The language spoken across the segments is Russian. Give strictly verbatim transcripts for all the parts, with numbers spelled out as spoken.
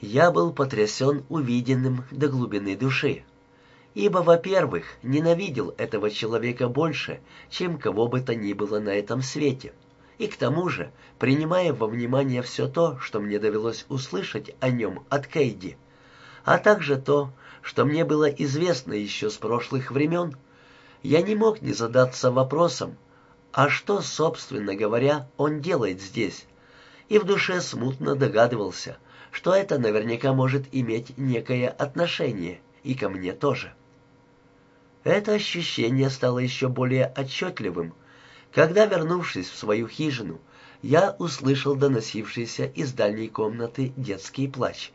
Я был потрясен увиденным до глубины души, ибо, во-первых, ненавидел этого человека больше, чем кого бы то ни было на этом свете, и к тому же, принимая во внимание все то, что мне довелось услышать о нем от Кейди, а также то, что мне было известно еще с прошлых времен, я не мог не задаться вопросом, а что, собственно говоря, он делает здесь, и в душе смутно догадывался, что это наверняка может иметь некое отношение и ко мне тоже. Это ощущение стало еще более отчетливым, когда, вернувшись в свою хижину, я услышал доносившийся из дальней комнаты детский плач.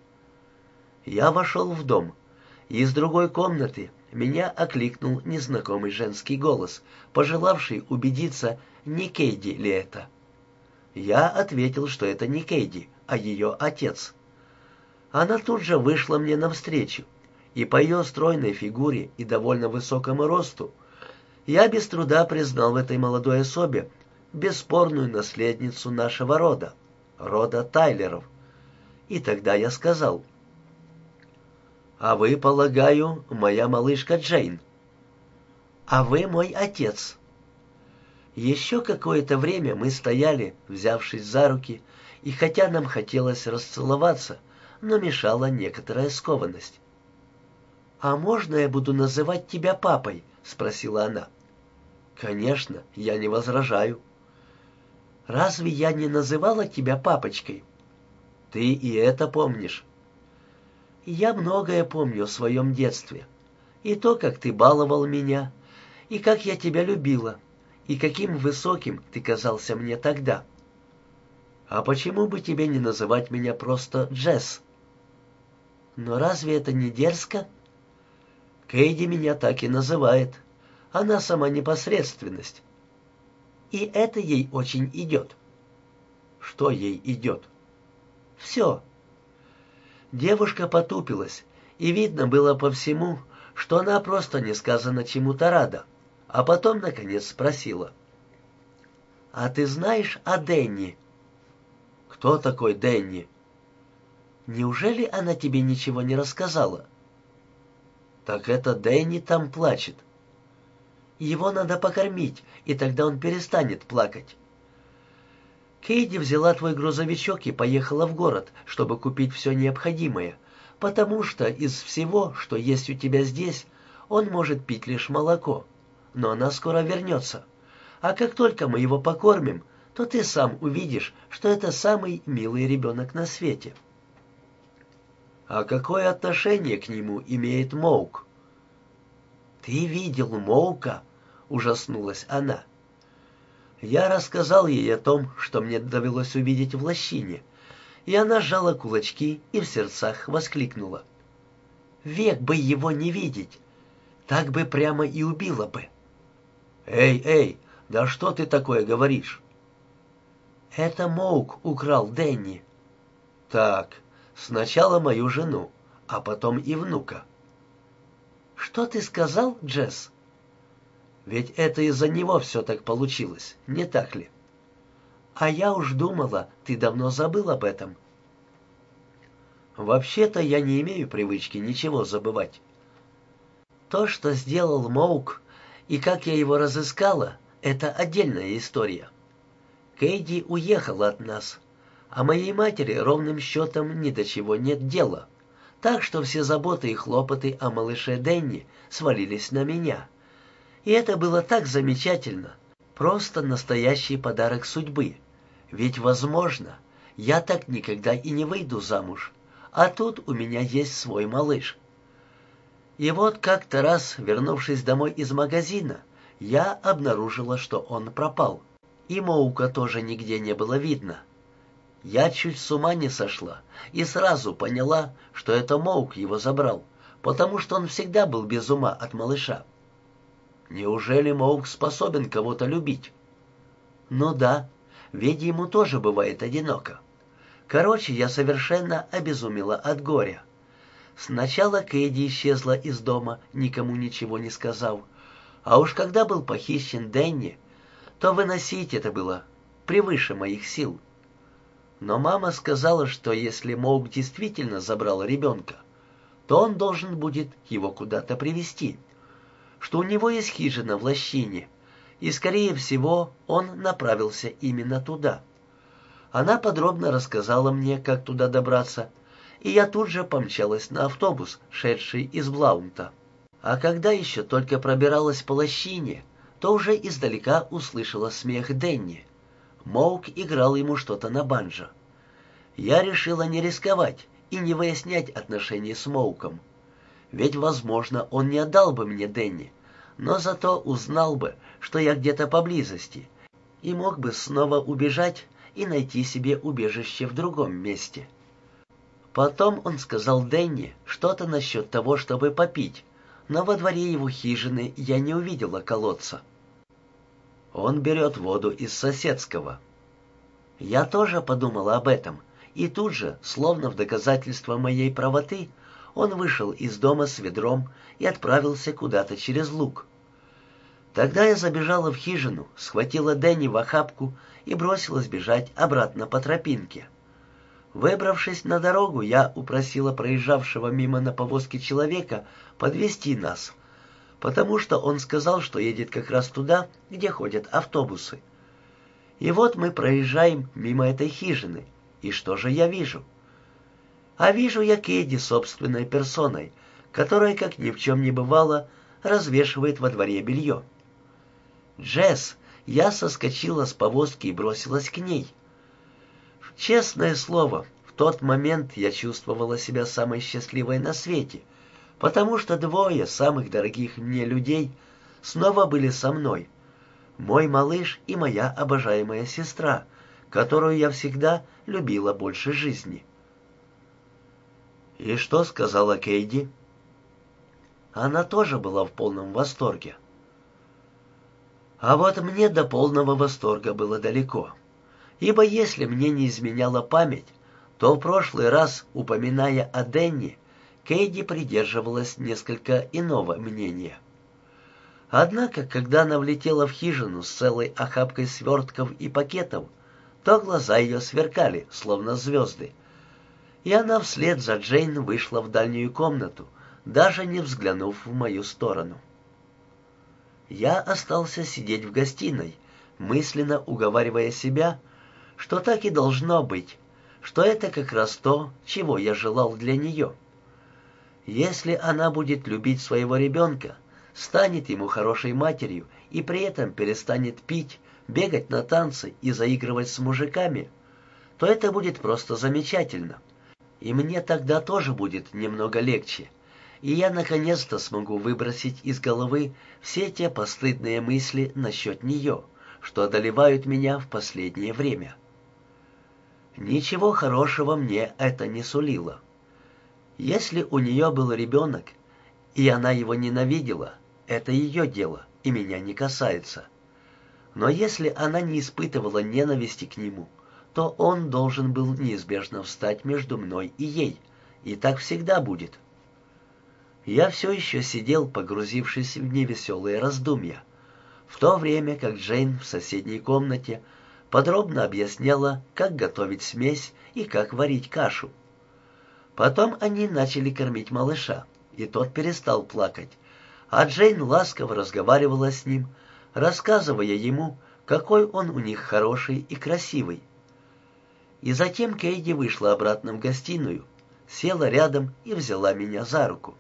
Я вошел в дом, и из другой комнаты меня окликнул незнакомый женский голос, пожелавший убедиться, не Кейди ли это. Я ответил, что это не Кейди, а ее отец. Она тут же вышла мне навстречу, и по ее стройной фигуре и довольно высокому росту я без труда признал в этой молодой особе бесспорную наследницу нашего рода, рода Тайлеров. И тогда я сказал: «А вы, полагаю, моя малышка Джейн?» «А вы мой отец». Еще какое-то время мы стояли, взявшись за руки, и хотя нам хотелось расцеловаться, но мешала некоторая скованность. «А можно я буду называть тебя папой?» — спросила она. «Конечно, я не возражаю». «Разве я не называла тебя папочкой?» «Ты и это помнишь». «Я многое помню о своем детстве. И то, как ты баловал меня, и как я тебя любила, и каким высоким ты казался мне тогда». «А почему бы тебе не называть меня просто Джесс?» «Но разве это не дерзко?» «Кейди меня так и называет. Она сама непосредственность». «И это ей очень идет». «Что ей идет?» «Все». Девушка потупилась, и видно было по всему, что она просто несказанно чему-то рада, а потом, наконец, спросила: «А ты знаешь о Дэнни?» «Кто такой Дэнни?» «Неужели она тебе ничего не рассказала?» «Так это Дэнни там плачет». «Его надо покормить, и тогда он перестанет плакать». «Кейди взяла твой грузовичок и поехала в город, чтобы купить все необходимое, потому что из всего, что есть у тебя здесь, он может пить лишь молоко. Но она скоро вернется. А как только мы его покормим, то ты сам увидишь, что это самый милый ребенок на свете». «А какое отношение к нему имеет Моук?» «Ты видел Моука?» — ужаснулась она. Я рассказал ей о том, что мне довелось увидеть в лощине, и она сжала кулачки и в сердцах воскликнула: «Век бы его не видеть! Так бы прямо и убила бы!» «Эй, эй, да что ты такое говоришь?» «Это Моук украл Дэнни». «Так, сначала мою жену, а потом и внука». «Что ты сказал, Джесс?» «Ведь это из-за него все так получилось, не так ли?» «А я уж думала, ты давно забыл об этом». «Вообще-то я не имею привычки ничего забывать». «То, что сделал Моук, и как я его разыскала, это отдельная история. Кейди уехала от нас, а моей матери ровным счетом ни до чего нет дела, так что все заботы и хлопоты о малыше Дэнни свалились на меня. И это было так замечательно, просто настоящий подарок судьбы. Ведь, возможно, я так никогда и не выйду замуж, а тут у меня есть свой малыш». И вот как-то раз, вернувшись домой из магазина, я обнаружила, что он пропал, и Моука тоже нигде не было видно. Я чуть с ума не сошла и сразу поняла, что это Моук его забрал, потому что он всегда был без ума от малыша. Неужели Моук способен кого-то любить? Ну да, ведь ему тоже бывает одиноко. Короче, я совершенно обезумела от горя. Сначала Кэдди исчезла из дома, никому ничего не сказав, а уж когда был похищен Дэнни, то выносить это было превыше моих сил. Но мама сказала, что если Моук действительно забрал ребенка, то он должен будет его куда-то привезти, что у него есть хижина в лощине, и, скорее всего, он направился именно туда. Она подробно рассказала мне, как туда добраться, и я тут же помчалась на автобус, шедший из Блаунта. А когда еще только пробиралась по лощине, то уже издалека услышала смех Дэнни. Моук играл ему что-то на банджо. Я решила не рисковать и не выяснять отношения с Моуком. Ведь, возможно, он не отдал бы мне Дэнни, но зато узнал бы, что я где-то поблизости, и мог бы снова убежать и найти себе убежище в другом месте. Потом он сказал Дэнни что-то насчет того, чтобы попить, но во дворе его хижины я не увидела колодца. Он берет воду из соседского. Я тоже подумала об этом, и тут же, словно в доказательство моей правоты, он вышел из дома с ведром и отправился куда-то через луг. Тогда я забежала в хижину, схватила Дэнни в охапку и бросилась бежать обратно по тропинке. Выбравшись на дорогу, я упросила проезжавшего мимо на повозке человека подвезти нас, потому что он сказал, что едет как раз туда, где ходят автобусы. И вот мы проезжаем мимо этой хижины, и что же я вижу? А вижу я Кейди собственной персоной, которая, как ни в чем не бывало, развешивает во дворе белье. «Джесс!» Я соскочила с повозки и бросилась к ней. Честное слово, в тот момент я чувствовала себя самой счастливой на свете, потому что двое самых дорогих мне людей снова были со мной. Мой малыш и моя обожаемая сестра, которую я всегда любила больше жизни. «И что сказала Кейди?» Она тоже была в полном восторге. А вот мне до полного восторга было далеко, ибо если мне не изменяла память, то в прошлый раз, упоминая о Дэнни, Кейди придерживалась несколько иного мнения. Однако, когда она влетела в хижину с целой охапкой свертков и пакетов, то глаза ее сверкали, словно звезды, и она вслед за Джейн вышла в дальнюю комнату, даже не взглянув в мою сторону. Я остался сидеть в гостиной, мысленно уговаривая себя, что так и должно быть, что это как раз то, чего я желал для нее. Если она будет любить своего ребенка, станет ему хорошей матерью и при этом перестанет пить, бегать на танцы и заигрывать с мужиками, то это будет просто замечательно. И мне тогда тоже будет немного легче, и я наконец-то смогу выбросить из головы все те постыдные мысли насчет нее, что одолевают меня в последнее время. Ничего хорошего мне это не сулило. Если у нее был ребенок, и она его ненавидела, это ее дело и меня не касается. Но если она не испытывала ненависти к нему, то он должен был неизбежно встать между мной и ей, и так всегда будет. Я все еще сидел, погрузившись в невеселые раздумья, в то время как Джейн в соседней комнате подробно объясняла, как готовить смесь и как варить кашу. Потом они начали кормить малыша, и тот перестал плакать, а Джейн ласково разговаривала с ним, рассказывая ему, какой он у них хороший и красивый. И затем Кейди вышла обратно в гостиную, села рядом и взяла меня за руку.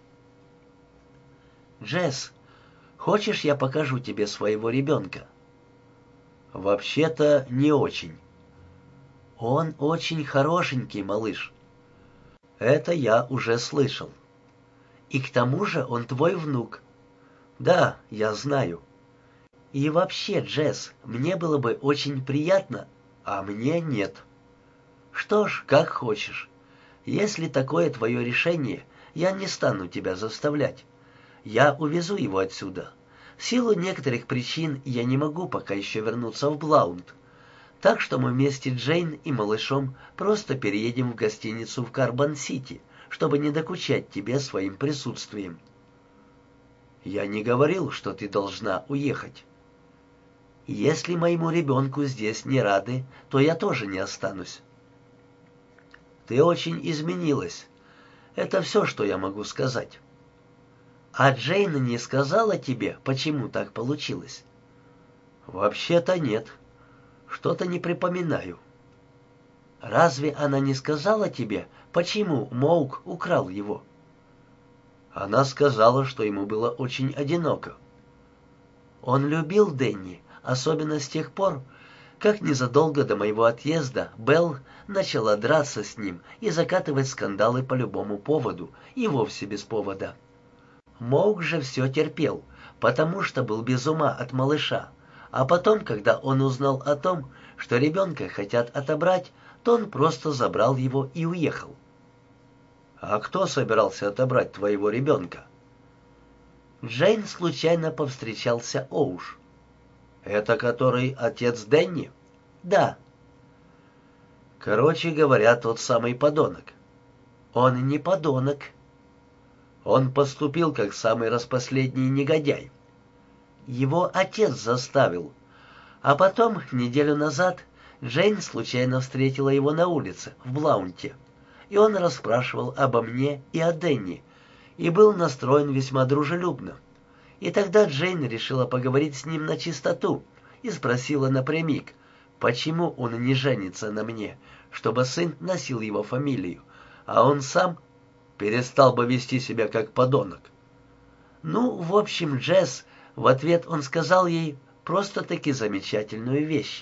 «Джесс, хочешь, я покажу тебе своего ребенка?» «Вообще-то не очень». «Он очень хорошенький, малыш». «Это я уже слышал». «И к тому же он твой внук». «Да, я знаю». «И вообще, Джесс, мне было бы очень приятно, а мне нет». «Что ж, как хочешь. Если такое твое решение, я не стану тебя заставлять. Я увезу его отсюда. В силу некоторых причин я не могу пока еще вернуться в Блаунд. Так что мы вместе с Джейн и малышом просто переедем в гостиницу в Карбон-Сити, чтобы не докучать тебе своим присутствием». «Я не говорил, что ты должна уехать». «Если моему ребенку здесь не рады, то я тоже не останусь». Ты очень изменилась. Это все, что я могу сказать». «А Джейн не сказала тебе, почему так получилось?» «Вообще-то нет. Что-то не припоминаю». «Разве она не сказала тебе, почему Моук украл его?» «Она сказала, что ему было очень одиноко». «Он любил Дэнни, особенно с тех пор, как незадолго до моего отъезда Белл начала драться с ним и закатывать скандалы по любому поводу, и вовсе без повода. Моук же все терпел, потому что был без ума от малыша, а потом, когда он узнал о том, что ребенка хотят отобрать, то он просто забрал его и уехал». «А кто собирался отобрать твоего ребенка?» Джейн случайно повстречался Оуш. «Это который отец Дэнни?» «Да». «Короче говоря, тот самый подонок». «Он не подонок». «Он поступил как самый распоследний негодяй». «Его отец заставил». А потом, неделю назад, Джейн случайно встретила его на улице, в Блаунте, и он расспрашивал обо мне и о Дэнни, и был настроен весьма дружелюбно. И тогда Джейн решила поговорить с ним на чистоту и спросила напрямик, почему он не женится на мне, чтобы сын носил его фамилию, а он сам перестал бы вести себя как подонок. Ну, в общем, Джесс, в ответ он сказал ей просто-таки замечательную вещь.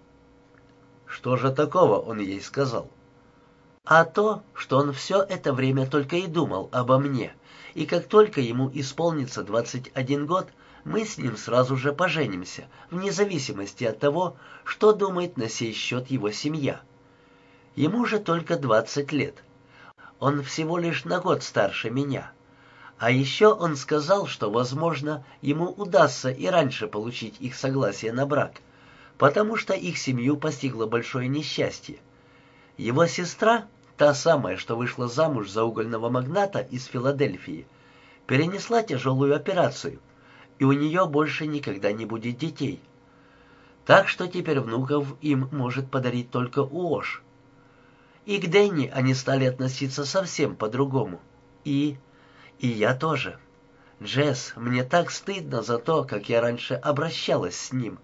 Что же такого он ей сказал? А то, что он все это время только и думал обо мне, и как только ему исполнится двадцать один год, мы с ним сразу же поженимся, вне зависимости от того, что думает на сей счет его семья. Ему же только двадцать лет. Он всего лишь на год старше меня. А еще он сказал, что, возможно, ему удастся и раньше получить их согласие на брак, потому что их семью постигло большое несчастье. Его сестра, та самая, что вышла замуж за угольного магната из Филадельфии, перенесла тяжелую операцию, и у нее больше никогда не будет детей. Так что теперь внуков им может подарить только Уош. И к Дэнни они стали относиться совсем по-другому. И... и я тоже. Джесс, мне так стыдно за то, как я раньше обращалась с ним.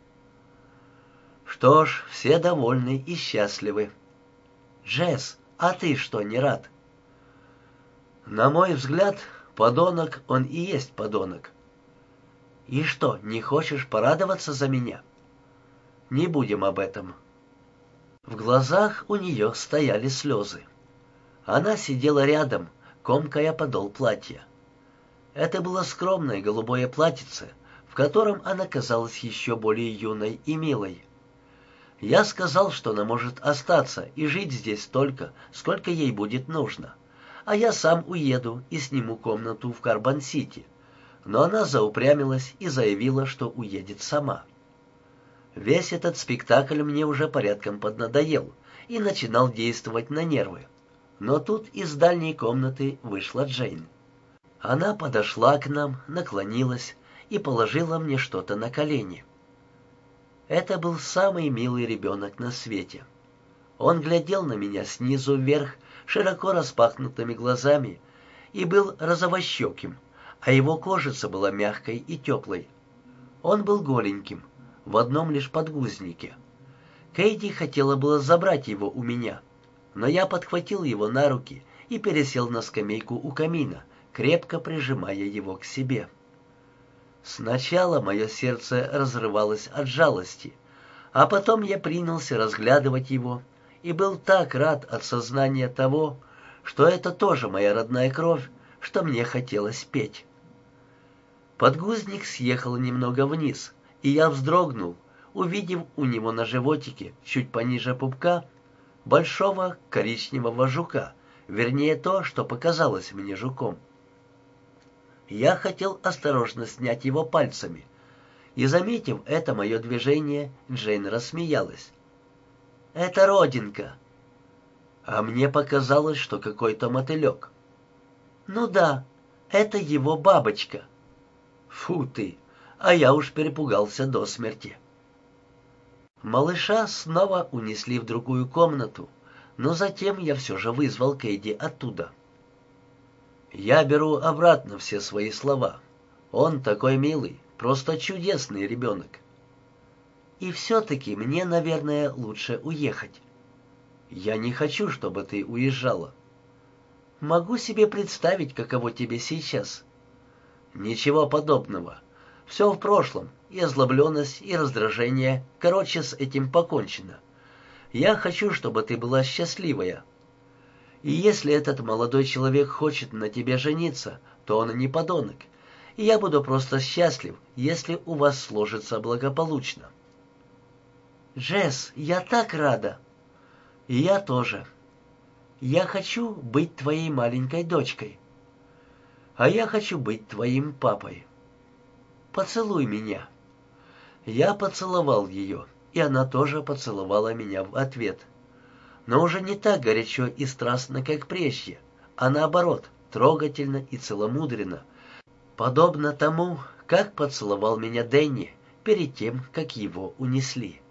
Что ж, все довольны и счастливы. Джесс, а ты что, не рад? На мой взгляд, подонок он и есть подонок. И что, не хочешь порадоваться за меня? Не будем об этом. В глазах у нее стояли слезы. Она сидела рядом, комкая подол платья. Это было скромное голубое платьице, в котором она казалась еще более юной и милой. Я сказал, что она может остаться и жить здесь столько, сколько ей будет нужно, а я сам уеду и сниму комнату в Карбон-Сити. Но она заупрямилась и заявила, что уедет сама. Весь этот спектакль мне уже порядком поднадоел и начинал действовать на нервы. Но тут из дальней комнаты вышла Джейн. Она подошла к нам, наклонилась и положила мне что-то на колени. Это был самый милый ребенок на свете. Он глядел на меня снизу вверх широко распахнутыми глазами и был розовощеким, а его кожица была мягкой и теплой. Он был голеньким, в одном лишь подгузнике. Кейти хотела было забрать его у меня, но я подхватил его на руки и пересел на скамейку у камина, крепко прижимая его к себе. Сначала мое сердце разрывалось от жалости, а потом я принялся разглядывать его и был так рад от сознания того, что это тоже моя родная кровь, что мне хотелось петь. Подгузник съехал немного вниз, и я вздрогнул, увидев у него на животике, чуть пониже пупка, большого коричневого жука, вернее то, что показалось мне жуком. Я хотел осторожно снять его пальцами, и, заметив это мое движение, Джейн рассмеялась. «Это родинка». А мне показалось, что какой-то мотылек. «Ну да, это его бабочка». «Фу ты, а я уж перепугался до смерти». Малыша снова унесли в другую комнату, но затем я все же вызвал Кейди оттуда. Я беру обратно все свои слова. Он такой милый, просто чудесный ребенок. И все-таки мне, наверное, лучше уехать. Я не хочу, чтобы ты уезжала. Могу себе представить, каково тебе сейчас. Ничего подобного. Все в прошлом, и озлобленность, и раздражение. Короче, с этим покончено. Я хочу, чтобы ты была счастливая. И если этот молодой человек хочет на тебе жениться, то он не подонок. И я буду просто счастлив, если у вас сложится благополучно. Джесс, я так рада. И я тоже. Я хочу быть твоей маленькой дочкой. А я хочу быть твоим папой. Поцелуй меня. Я поцеловал ее, и она тоже поцеловала меня в ответ. Но уже не так горячо и страстно, как прежде, а наоборот, трогательно и целомудренно, подобно тому, как поцеловал меня Дэнни перед тем, как его унесли.